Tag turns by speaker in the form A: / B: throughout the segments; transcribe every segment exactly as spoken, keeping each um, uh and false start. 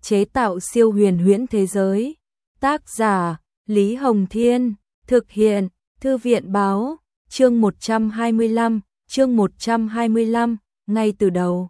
A: chế tạo siêu huyền huyễn thế giới. Tác giả Lý Hồng Thiên, thực hiện Thư viện Báo. Chương một trăm hai mươi lăm, chương một trăm hai mươi lăm, ngay từ đầu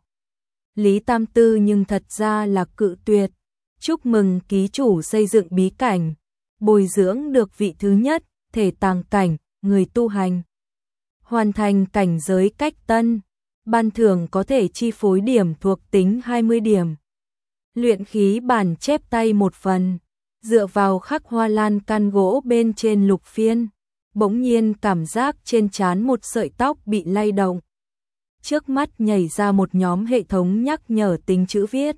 A: Lý Tam Tư nhưng thật ra là cự tuyệt. Chúc mừng ký chủ xây dựng bí cảnh, bồi dưỡng được vị thứ nhất thể tàng cảnh người tu hành, hoàn thành cảnh giới cách tân, ban thưởng có thể chi phối điểm thuộc tính hai mươi điểm. Luyện khí bản chép tay một phần. Dựa vào khắc hoa lan can gỗ bên trên Lục Phiên, bỗng nhiên cảm giác trên trán một sợi tóc bị lay động. Trước mắt nhảy ra một nhóm hệ thống nhắc nhở tính chữ viết.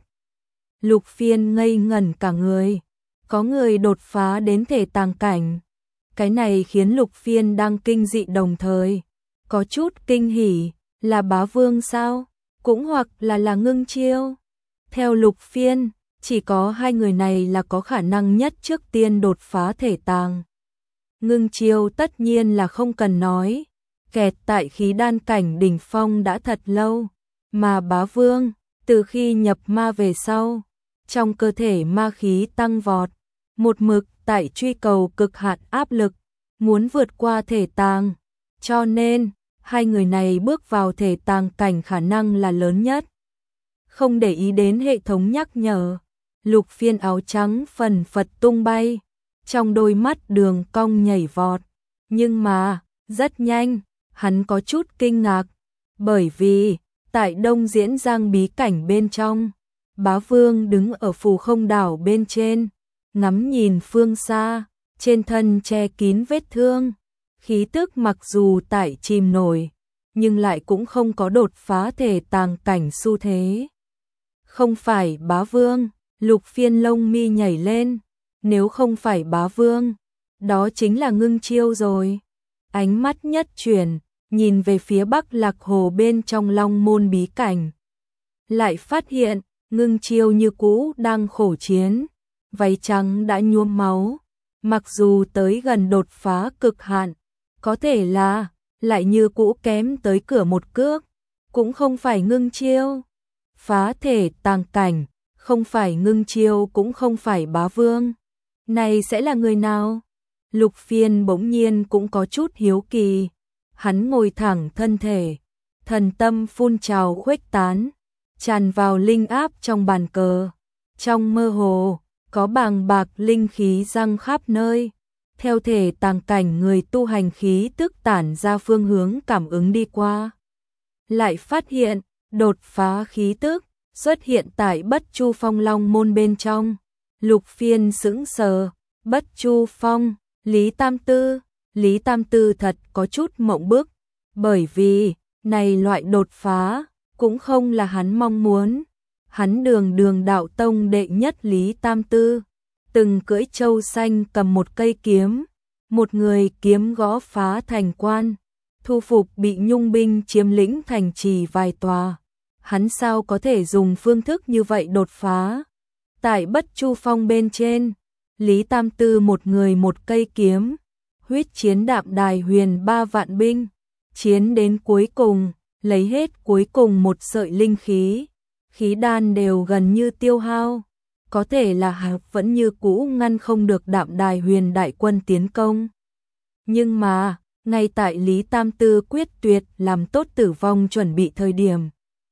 A: Lục Phiên ngây ngẩn cả người. Có người đột phá đến thể tàng cảnh. Cái này khiến Lục Phiên đang kinh dị đồng thời có chút kinh hỉ. Là bá vương sao? Cũng hoặc là là Ngưng Chiêu. Theo Lục Phiên, chỉ có hai người này là có khả năng nhất trước tiên đột phá thể tàng. Ngưng Chiêu tất nhiên là không cần nói, kẹt tại khí đan cảnh đỉnh phong đã thật lâu, mà bá vương, từ khi nhập ma về sau, trong cơ thể ma khí tăng vọt, một mực tại truy cầu cực hạn áp lực, muốn vượt qua thể tàng, cho nên, hai người này bước vào thể tàng cảnh khả năng là lớn nhất. Không để ý đến hệ thống nhắc nhở, Lục Phiên áo trắng phần phật tung bay, trong đôi mắt đường cong nhảy vọt. Nhưng mà, rất nhanh, hắn có chút kinh ngạc, bởi vì, tại Đông Diễn Giang bí cảnh bên trong, bá vương đứng ở phù không đảo bên trên, ngắm nhìn phương xa, trên thân che kín vết thương, khí tức mặc dù tại chìm nổi, nhưng lại cũng không có đột phá thể tàng cảnh xu thế. Không phải bá vương, Lục Phiên lông mi nhảy lên, nếu không phải bá vương, đó chính là Ngưng Chiêu rồi. Ánh mắt nhất chuyển, nhìn về phía Bắc Lạc Hồ bên trong Long Môn bí cảnh. Lại phát hiện, Ngưng Chiêu như cũ đang khổ chiến, váy trắng đã nhuốm máu, mặc dù tới gần đột phá cực hạn, có thể là, lại như cũ kém tới cửa một cước, cũng không phải Ngưng Chiêu. Phá thể tàng cảnh, không phải Ngưng Chiêu cũng không phải bá vương. Này sẽ là người nào? Lục Phiên bỗng nhiên cũng có chút hiếu kỳ. Hắn ngồi thẳng thân thể, thần tâm phun trào khuếch tán, tràn vào linh áp trong bàn cờ. Trong mơ hồ, có bàng bạc linh khí răng khắp nơi. Theo thể tàng cảnh người tu hành khí tức tản ra phương hướng cảm ứng đi qua. Lại phát hiện, đột phá khí tức, xuất hiện tại Bất Chu Phong Long Môn bên trong. Lục Phiên sững sờ, Bất Chu Phong, Lý Tam Tư, Lý Tam Tư thật có chút mộng bức, bởi vì, này loại đột phá, cũng không là hắn mong muốn. Hắn đường đường đạo tông đệ nhất Lý Tam Tư, từng cưỡi trâu xanh cầm một cây kiếm, một người kiếm gõ phá thành quan, thu phục bị Nhung binh chiếm lĩnh thành trì vài tòa. Hắn sao có thể dùng phương thức như vậy đột phá? Tại Bất Chu Phong bên trên, Lý Tam Tư một người một cây kiếm, huyết chiến đạm đài huyền ba vạn binh, chiến đến cuối cùng, lấy hết cuối cùng một sợi linh khí, khí đan đều gần như tiêu hao, có thể là hạc vẫn như cũ ngăn không được đạm đài huyền đại quân tiến công. Nhưng mà, ngay tại Lý Tam Tư quyết tuyệt làm tốt tử vong chuẩn bị thời điểm,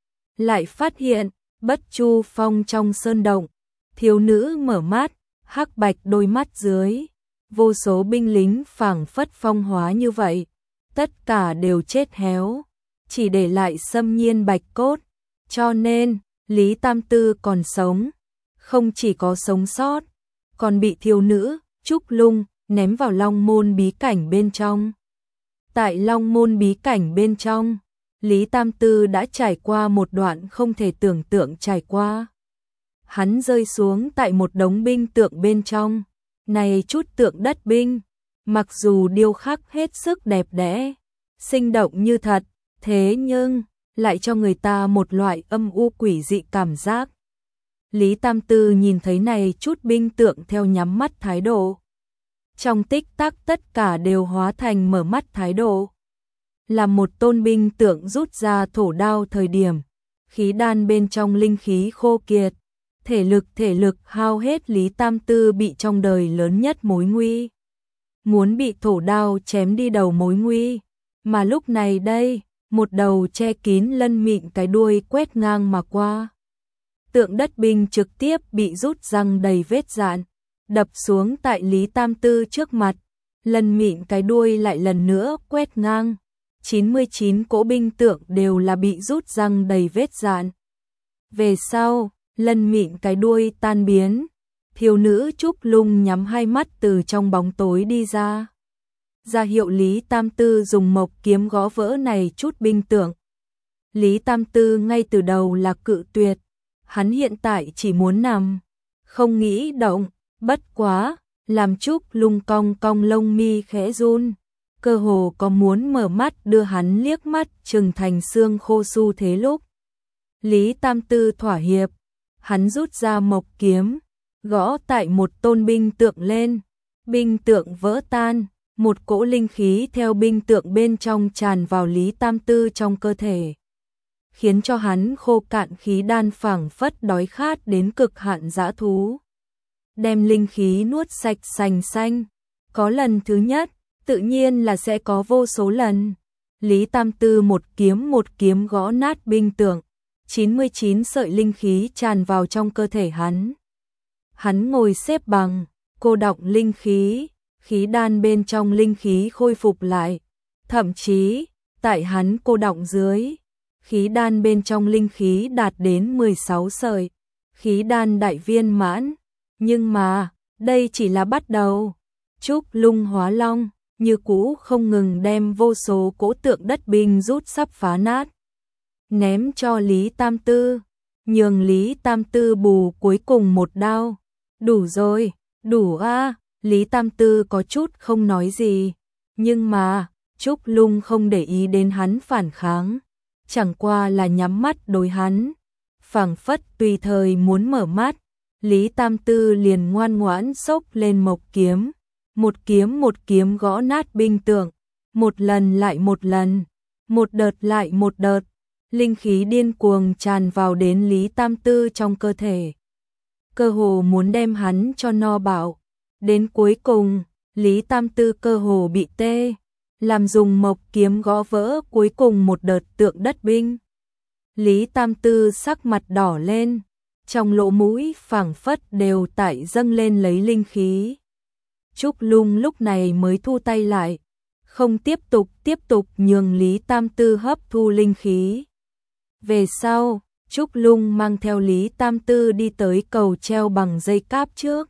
A: lại phát hiện, Bất Chu Phong trong sơn động, thiếu nữ mở mắt, hắc bạch đôi mắt dưới, vô số binh lính phảng phất phong hóa như vậy, tất cả đều chết héo, chỉ để lại xâm nhiên bạch cốt, cho nên, Lý Tam Tư còn sống, không chỉ có sống sót, còn bị thiếu nữ, Trúc Lung, ném vào Long Môn bí cảnh bên trong. Tại Long Môn bí cảnh bên trong, Lý Tam Tư đã trải qua một đoạn không thể tưởng tượng trải qua. Hắn rơi xuống tại một đống binh tượng bên trong, này chút tượng đất binh, mặc dù điêu khắc hết sức đẹp đẽ, sinh động như thật, thế nhưng, lại cho người ta một loại âm u quỷ dị cảm giác. Lý Tam Tư nhìn thấy này chút binh tượng theo nhắm mắt thái độ. Trong tích tắc tất cả đều hóa thành mở mắt thái độ. Là một tôn binh tượng rút ra thổ đao thời điểm, khí đan bên trong linh khí khô kiệt, Thể lực thể lực hao hết, Lý Tam Tư bị trong đời lớn nhất mối nguy. Muốn bị thổ đao chém đi đầu mối nguy. Mà lúc này đây, một đầu che kín lân mịn cái đuôi quét ngang mà qua. Tượng đất binh trực tiếp bị rút răng đầy vết dạn, đập xuống tại Lý Tam Tư trước mặt. Lân mịn cái đuôi lại lần nữa quét ngang. chín mươi chín cỗ binh tượng đều là bị rút răng đầy vết dạn. Về sau, lân mịn cái đuôi tan biến. Thiếu nữ Trúc Lung nhắm hai mắt từ trong bóng tối đi ra. Ra hiệu Lý Tam Tư dùng mộc kiếm gõ vỡ này chút binh tượng. Lý Tam Tư ngay từ đầu là cự tuyệt. Hắn hiện tại chỉ muốn nằm, không nghĩ động. Bất quá, làm Trúc Lung cong cong lông mi khẽ run. Cơ hồ có muốn mở mắt đưa hắn liếc mắt trừng thành xương khô su thế lúc. Lý Tam Tư thỏa hiệp. Hắn rút ra mộc kiếm, gõ tại một tôn binh tượng lên. Binh tượng vỡ tan, một cỗ linh khí theo binh tượng bên trong tràn vào Lý Tam Tư trong cơ thể, khiến cho hắn khô cạn khí đan, phảng phất đói khát đến cực hạn dã thú. Đem linh khí nuốt sạch sành xanh. Có lần thứ nhất, tự nhiên là sẽ có vô số lần. Lý Tam Tư một kiếm một kiếm gõ nát binh tượng. chín mươi chín sợi linh khí tràn vào trong cơ thể hắn. Hắn ngồi xếp bằng, cô đọng linh khí, khí đan bên trong linh khí khôi phục lại. Thậm chí, tại hắn cô đọng dưới, khí đan bên trong linh khí đạt đến mười sáu sợi, khí đan đại viên mãn. Nhưng mà, đây chỉ là bắt đầu. Trúc Lung hóa long, như cũ không ngừng đem vô số cỗ tượng đất binh rút sắp phá nát, ném cho Lý Tam Tư, nhường Lý Tam Tư bù cuối cùng một đao. Đủ rồi, đủ a. Lý Tam Tư có chút không nói gì, nhưng mà Trúc Lung không để ý đến hắn phản kháng, chẳng qua là nhắm mắt đối hắn, phảng phất tùy thời muốn mở mắt. Lý Tam Tư liền ngoan ngoãn xốc lên mộc kiếm, một kiếm một kiếm gõ nát binh tượng, một lần lại một lần, một đợt lại một đợt. Linh khí điên cuồng tràn vào đến Lý Tam Tư trong cơ thể, cơ hồ muốn đem hắn cho no bạo. Đến cuối cùng, Lý Tam Tư cơ hồ bị tê, làm dùng mộc kiếm gõ vỡ cuối cùng một đợt tượng đất binh. Lý Tam Tư sắc mặt đỏ lên, trong lỗ mũi phảng phất đều tại dâng lên lấy linh khí. Trúc Lung lúc này mới thu tay lại, không tiếp tục tiếp tục nhường Lý Tam Tư hấp thu linh khí. Về sau, Trúc Lung mang theo Lý Tam Tư đi tới cầu treo bằng dây cáp trước.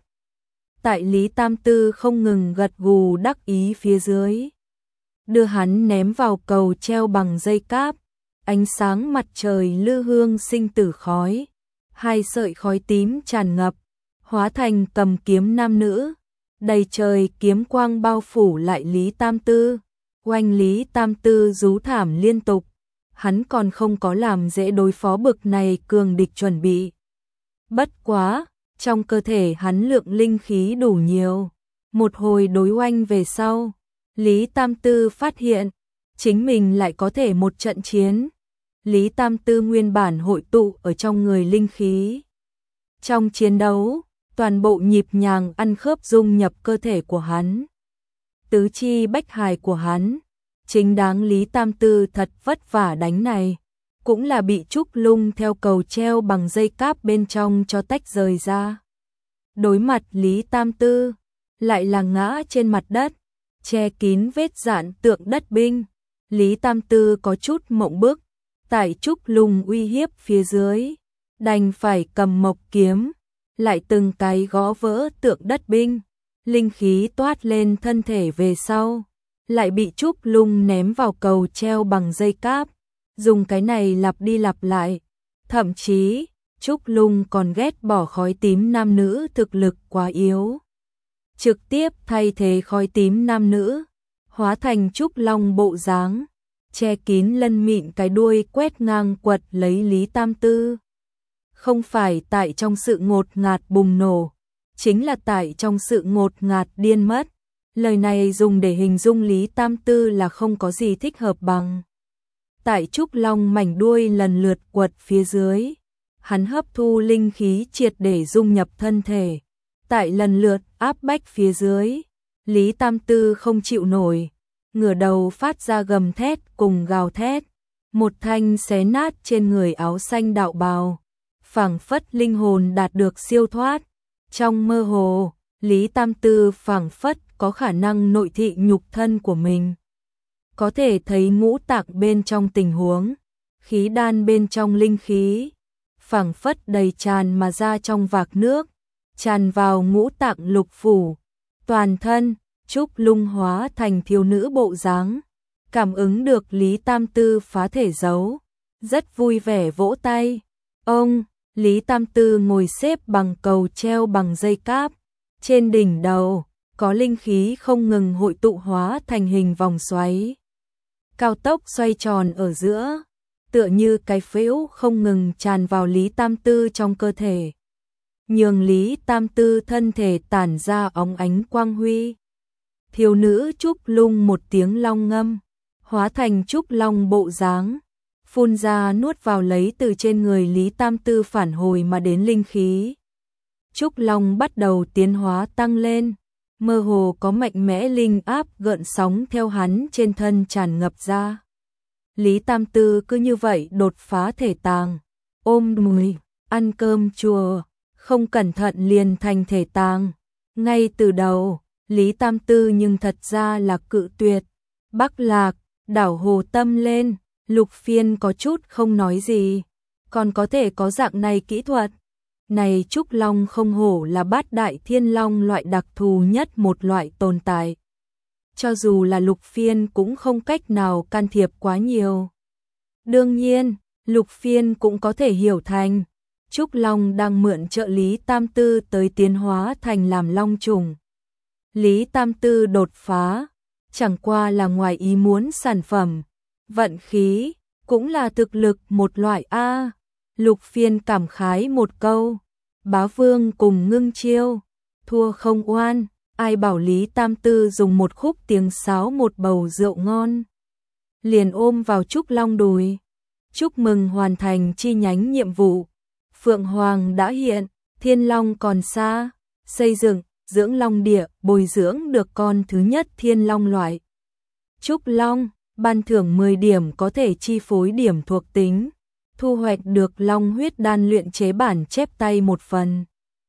A: Tại Lý Tam Tư không ngừng gật gù đắc ý phía dưới, đưa hắn ném vào cầu treo bằng dây cáp. Ánh sáng mặt trời lư hương sinh tử khói, hai sợi khói tím tràn ngập, hóa thành cầm kiếm nam nữ. Đầy trời kiếm quang bao phủ lại Lý Tam Tư, oanh Lý Tam Tư rú thảm liên tục. Hắn còn không có làm dễ đối phó bực này cường địch chuẩn bị. Bất quá, trong cơ thể hắn lượng linh khí đủ nhiều. Một hồi đối oanh về sau, Lý Tam Tư phát hiện, chính mình lại có thể một trận chiến. Lý Tam Tư nguyên bản hội tụ ở trong người linh khí. Trong chiến đấu, toàn bộ nhịp nhàng ăn khớp dung nhập cơ thể của hắn. Tứ chi bách hài của hắn, chính đáng Lý Tam Tư thật vất vả đánh này, cũng là bị Trúc Lung theo cầu treo bằng dây cáp bên trong cho tách rời ra. Đối mặt Lý Tam Tư, lại là ngã trên mặt đất, che kín vết dạn tượng đất binh. Lý Tam Tư có chút mộng bức, tại Trúc Lung uy hiếp phía dưới, đành phải cầm mộc kiếm, lại từng cái gõ vỡ tượng đất binh. Linh khí toát lên thân thể về sau, lại bị Trúc Lung ném vào cầu treo bằng dây cáp, dùng cái này lặp đi lặp lại. Thậm chí, Trúc Lung còn ghét bỏ khói tím nam nữ thực lực quá yếu, trực tiếp thay thế khói tím nam nữ, hóa thành Trúc Long bộ dáng, che kín lân mịn cái đuôi quét ngang quật lấy Lý Tam Tư. Không phải tại trong sự ngột ngạt bùng nổ, chính là tại trong sự ngột ngạt điên mất. Lời này dùng để hình dung Lý Tam Tư là không có gì thích hợp bằng. Tại Trúc Long mảnh đuôi lần lượt quật phía dưới, hắn hấp thu linh khí triệt để dung nhập thân thể. Tại lần lượt áp bách phía dưới, Lý Tam Tư không chịu nổi, ngửa đầu phát ra gầm thét cùng gào thét, một thanh xé nát trên người áo xanh đạo bào, phảng phất linh hồn đạt được siêu thoát. Trong mơ hồ, Lý Tam Tư phảng phất có khả năng nội thị nhục thân của mình. Có thể thấy ngũ tạng bên trong tình huống, khí đan bên trong linh khí, phảng phất đầy tràn mà ra trong vạc nước, tràn vào ngũ tạng lục phủ, toàn thân, Trúc Lung hóa thành thiếu nữ bộ dáng, cảm ứng được Lý Tam Tư phá thể giấu, rất vui vẻ vỗ tay. Ông, Lý Tam Tư ngồi xếp bằng cầu treo bằng dây cáp, trên đỉnh đầu, có linh khí không ngừng hội tụ hóa thành hình vòng xoáy. Cao tốc xoay tròn ở giữa, tựa như cái phễu không ngừng tràn vào Lý Tam Tư trong cơ thể. Nhường Lý Tam Tư thân thể tản ra óng ánh quang huy. Thiếu nữ Trúc Lung một tiếng long ngâm, hóa thành Trúc Long bộ dáng, phun ra nuốt vào lấy từ trên người Lý Tam Tư phản hồi mà đến linh khí. Trúc Long bắt đầu tiến hóa tăng lên, mơ hồ có mạnh mẽ linh áp gợn sóng theo hắn trên thân tràn ngập ra. Lý Tam Tư cứ như vậy đột phá thể tàng, ôm mùi, ăn cơm chùa, không cẩn thận liền thành thể tàng. Ngay từ đầu, Lý Tam Tư nhưng thật ra là cự tuyệt. Bắc Lạc, đảo Hồ Tâm lên, Lục Phiên có chút không nói gì, còn có thể có dạng này kỹ thuật. Này Trúc Long không hổ là bát đại thiên long loại đặc thù nhất một loại tồn tại. Cho dù là Lục Phiên cũng không cách nào can thiệp quá nhiều. Đương nhiên, Lục Phiên cũng có thể hiểu thành Trúc Long đang mượn trợ Lý Tam Tư tới tiến hóa thành làm long trùng. Lý Tam Tư đột phá, chẳng qua là ngoài ý muốn sản phẩm, vận khí, cũng là thực lực một loại A. Lục Phiên cảm khái một câu, bá vương cùng ngưng chiêu, thua không oan, ai bảo Lý Tam Tư dùng một khúc tiếng sáo một bầu rượu ngon. Liền ôm vào Trúc Long đùi, chúc mừng hoàn thành chi nhánh nhiệm vụ. Phượng Hoàng đã hiện, Thiên Long còn xa, xây dựng, dưỡng long địa, bồi dưỡng được con thứ nhất Thiên Long loại. Trúc Long, ban thưởng mười điểm có thể chi phối điểm thuộc tính, thu hoạch được long huyết đan luyện chế bản chép tay một phần.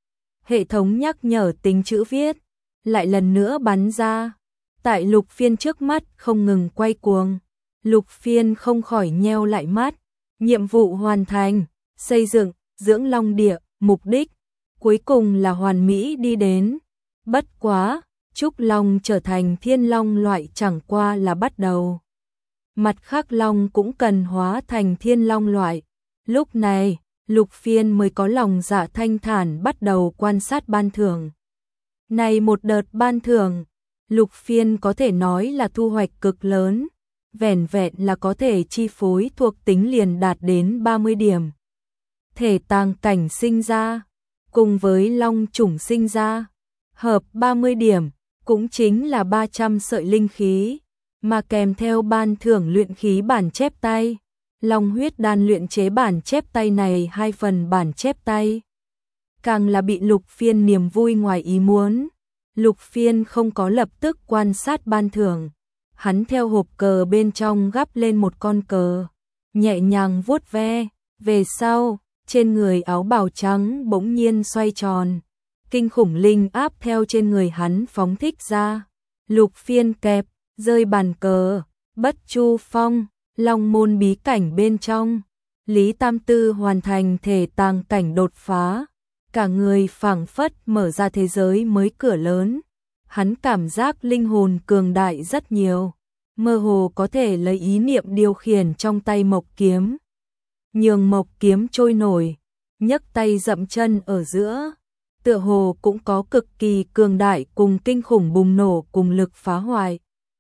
A: Hệ thống nhắc nhở tính chữ viết, lại lần nữa bắn ra, tại Lục Phiên trước mắt không ngừng quay cuồng. Lục Phiên không khỏi nheo lại mắt, nhiệm vụ hoàn thành, xây dựng, dưỡng long địa, mục đích cuối cùng là hoàn mỹ đi đến. Bất quá, Trúc Long trở thành Thiên Long loại chẳng qua là bắt đầu. Mặt khác long cũng cần hóa thành Thiên Long loại. Lúc này, Lục Phiên mới có lòng dạ thanh thản bắt đầu quan sát ban thưởng. Này một đợt ban thưởng, Lục Phiên có thể nói là thu hoạch cực lớn, vẻn vẹn là có thể chi phối thuộc tính liền đạt đến ba mươi điểm. Thể tàng cảnh sinh ra, cùng với long chủng sinh ra, hợp ba mươi điểm, cũng chính là ba trăm sợi linh khí, mà kèm theo ban thưởng luyện khí bản chép tay. Long huyết đan luyện chế bản chép tay này hai phần bản chép tay. Càng là bị Lục Phiên niềm vui ngoài ý muốn. Lục Phiên không có lập tức quan sát ban thưởng. Hắn theo hộp cờ bên trong gắp lên một con cờ, nhẹ nhàng vuốt ve, về sau, trên người áo bào trắng bỗng nhiên xoay tròn. Kinh khủng linh áp theo trên người hắn phóng thích ra. Lục Phiên kẹp, rơi bàn cờ, Bất Chu Phong, Long môn bí cảnh bên trong. Lý Tam Tư hoàn thành thể tàng cảnh đột phá, cả người phảng phất mở ra thế giới mới cửa lớn. Hắn cảm giác linh hồn cường đại rất nhiều, mơ hồ có thể lấy ý niệm điều khiển trong tay mộc kiếm. Nhường mộc kiếm trôi nổi, nhấc tay dậm chân ở giữa, tựa hồ cũng có cực kỳ cường đại cùng kinh khủng bùng nổ cùng lực phá hoại.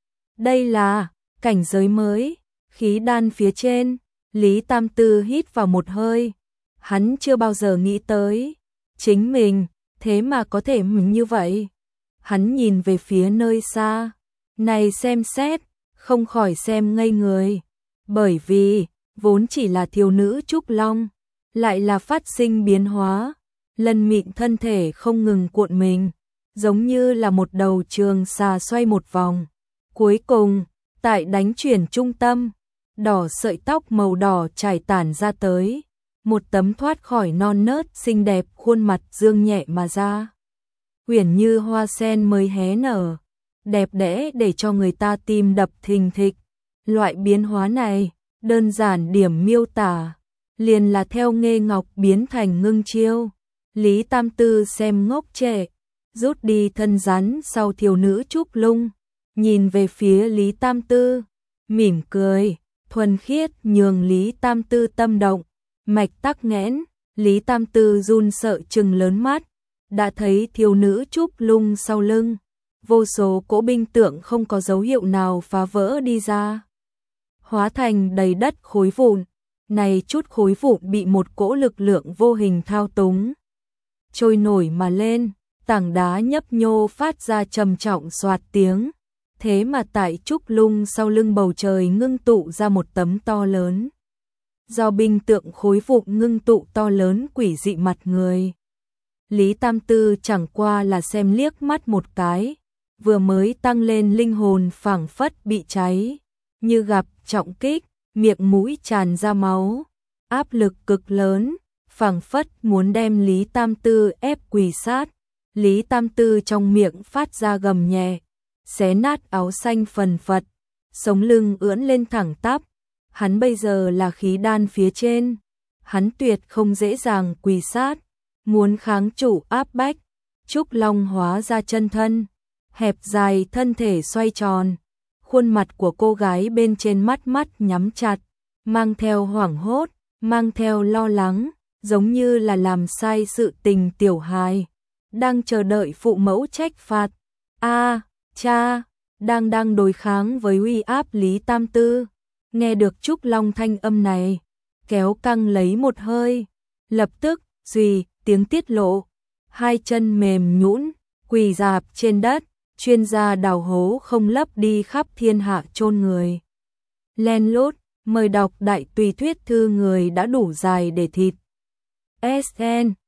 A: Đây là cảnh giới mới, khí đan phía trên. Lý Tam Tư hít vào một hơi, hắn chưa bao giờ nghĩ tới chính mình thế mà có thể mình như vậy. Hắn nhìn về phía nơi xa, này xem xét, không khỏi xem ngây người, bởi vì vốn chỉ là thiếu nữ Trúc Long, lại là phát sinh biến hóa, Lân Mịn thân thể không ngừng cuộn mình, giống như là một đầu trường xà xoay một vòng. Cuối cùng, tại đánh chuyển trung tâm, đỏ sợi tóc màu đỏ trải tản ra tới, một tấm thoát khỏi non nớt xinh đẹp khuôn mặt dương nhẹ mà ra. Uyển như hoa sen mới hé nở, đẹp đẽ để cho người ta tim đập thình thịch. Loại biến hóa này, đơn giản điểm miêu tả, liền là theo Nghê Ngọc biến thành Ngưng Chiêu. Lý Tam Tư xem ngốc trệ, rút đi thân rắn sau thiếu nữ Trúc Lung, nhìn về phía Lý Tam Tư, mỉm cười, thuần khiết nhường Lý Tam Tư tâm động, mạch tắc nghẽn, Lý Tam Tư run sợ trừng lớn mắt, đã thấy thiếu nữ Trúc Lung sau lưng, vô số cỗ binh tượng không có dấu hiệu nào phá vỡ đi ra, hóa thành đầy đất khối vụn. Này chút khối vụn bị một cỗ lực lượng vô hình thao túng, trôi nổi mà lên, tảng đá nhấp nhô phát ra trầm trọng xoạt tiếng. Thế mà tại Trúc Lung sau lưng bầu trời ngưng tụ ra một tấm to lớn, do binh tượng khối vụn ngưng tụ to lớn quỷ dị mặt người. Lý Tam Tư chẳng qua là xem liếc mắt một cái, vừa mới tăng lên linh hồn phảng phất bị cháy, như gặp trọng kích, miệng mũi tràn ra máu, áp lực cực lớn, phảng phất muốn đem Lý Tam Tư ép quỳ sát. Lý Tam Tư trong miệng phát ra gầm nhẹ, xé nát áo xanh phần phật, sống lưng ưỡn lên thẳng tắp. Hắn bây giờ là khí đan phía trên, hắn tuyệt không dễ dàng quỳ sát, muốn kháng chủ áp bách. Trúc Long hóa ra chân thân, hẹp dài thân thể xoay tròn, khuôn mặt của cô gái bên trên mắt mắt nhắm chặt, mang theo hoảng hốt, mang theo lo lắng, giống như là làm sai sự tình tiểu hài, đang chờ đợi phụ mẫu trách phạt. A, cha, đang đang đối kháng với uy áp Lý Tam Tư. Nghe được Trúc Long thanh âm này, kéo căng lấy một hơi, lập tức, suy, tiếng tiết lộ, hai chân mềm nhũn, quỳ rạp trên đất, chuyên gia đào hố không lấp đi khắp thiên hạ chôn người. Len lút, mời đọc đại tùy thuyết thư người đã đủ dài để thịt. ét en